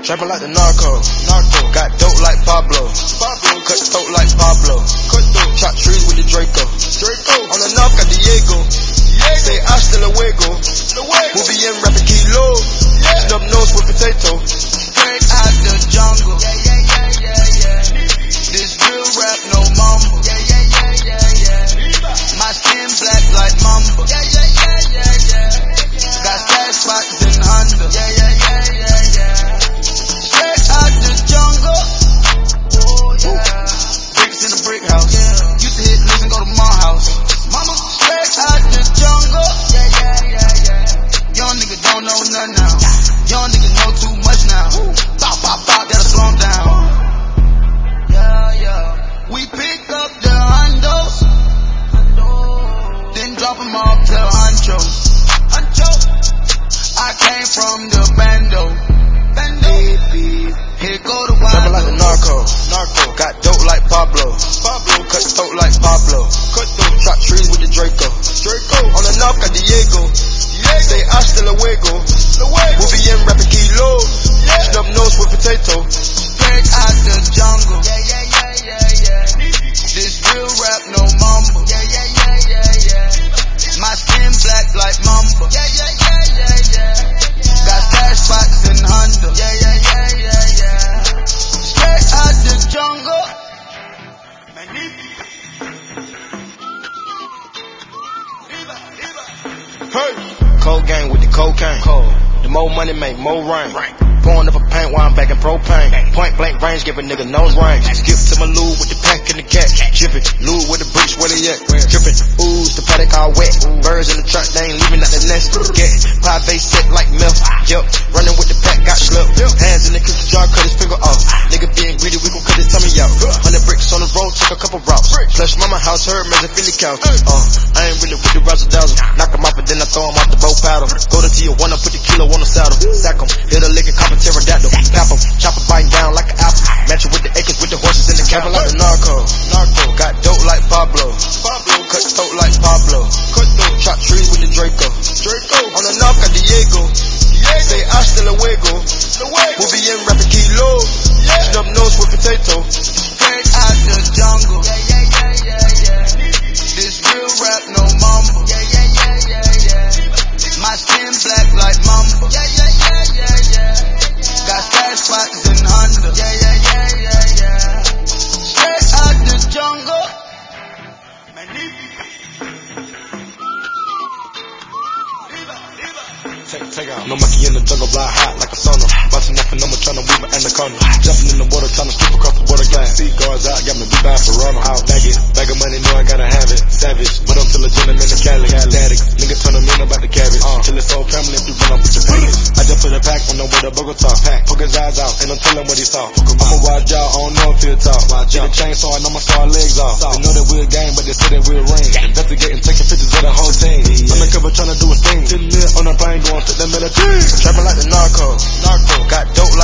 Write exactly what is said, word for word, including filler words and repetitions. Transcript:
Trapping like the narco. Narco. Got dope like Pablo. Pablo. Cut throat like Pablo. Cut throat. Chop trees with the Draco. Draco. On the knock at Diego. Diego. Say hasta luego. Luego. Movie in rapping kilo. Yeah. Snub nose with potato. Straight out the jungle. Yeah, yeah, yeah, yeah, yeah. This real rap, no mumble. Yeah, yeah, yeah, yeah, yeah. My skin black like mamba. Yeah, yeah, yeah, yeah, yeah. Got stash spots in Honda. Yeah, yeah, yeah, yeah, yeah. Straight out the jungle. Oh yeah. Bricks in the brick house. Yeah. Used to hit niggas and go to my house. Mama. Straight out the jungle. Yeah, yeah, yeah, yeah. Young nigga don't know nothing now. Young nigga know too much now. Pop, pop, pop, gotta slow him down. Yeah, yeah. We pick up the hondos, then drop them off to Huncho. Huncho. I came from the bando. Bando. Here go the wild. Trapping like the narco. Narco. Got dope like Pablo. Pablo. Cut throat like Pablo. Cut throat. Chop trees with the Draco. Draco. On the knock at Diego. Diego. Say hasta luego. Luego. Movie in rapping kilo. Yeah. Snub nose with potato. Straight out the jungle. Yeah, yeah, yeah, yeah, yeah. This real rap, no mumble. Yeah, yeah, yeah, yeah, yeah. My skin black like mamba. Yeah, yeah, yeah, yeah, yeah. Got stash spots in Honda. Yeah, yeah, yeah, yeah, yeah. Straight out the jungle. Hey. Cold gang with the cocaine. Cold. The more money make more rain. Pouring up a paint while I'm back in propane. Point blank range, give a nigga nose range. Skip to my loo with the pack and the cat. Jippin', loo with the bricks, where they at? Drippin', ooze, the paddock all wet. Birds in the trunk, they ain't leaving out the nest. Get pie face set like milk. Yup, running with the pack, got slipped. Hands in the cookie jar, cut his finger off. Nigga being greedy, we gon' cut his tummy out. Hundred bricks on the road, took a couple routes. Flush mama house, heard man, Philly couch. Uh, I ain't really with the razzle dazzle. Knock him off and then I throw him off the bow paddle. Go to T one, I put the kilo on the saddle. Sack him, hit a lick and cop a pterodactyl. Pap him, chop a biting down like an apple. Match it with the acres, with the horses in the cabin like the narco. Narco. Got dope like Pablo. Pablo. Cut throat like Pablo. Cut throat. Chop trees with the Draco. Draco. On the knock at Diego. Diego. Say hasta luego. Luego. Movie in rapping kilo. Yeah. Snub nose with potato. Straight out the jungle. Yeah, yeah, yeah, yeah, yeah. This real rap, no mumble. Yeah, yeah, yeah, yeah, yeah. My skin black like mamba. Yeah, yeah, yeah, yeah, yeah. Got stash spots in Honda. Yeah, yeah, yeah, yeah, yeah. Straight out the jungle. Take, take out. No monkey in the jungle, fly hot like a sauna. Bustin' up and I'm tryna weave an anaconda. Jumping in the water, tryna skip across the border. Glass seaguards out, got me be bad for runner. Out, bag it, bag of money, know I gotta have it. Savage, but I'm still a gentleman in Cali. Static, nigga turn them in about the cabbage. Uh, till it's whole family, if you run up with the package. I just put a pack on the way to Bogota. Pack, poke his eyes out, and I'm telling what he saw. I'm a wild jaw, I don't know if he'll talk. Get a chainsaw, and I'ma saw our legs off. They know that we're a gang, but they say that we're a ring. Investigating, taking pictures of the whole team. Undercover tryna do a thing. On the plane, going to the military. Trapping like the narco. Narco. Got dope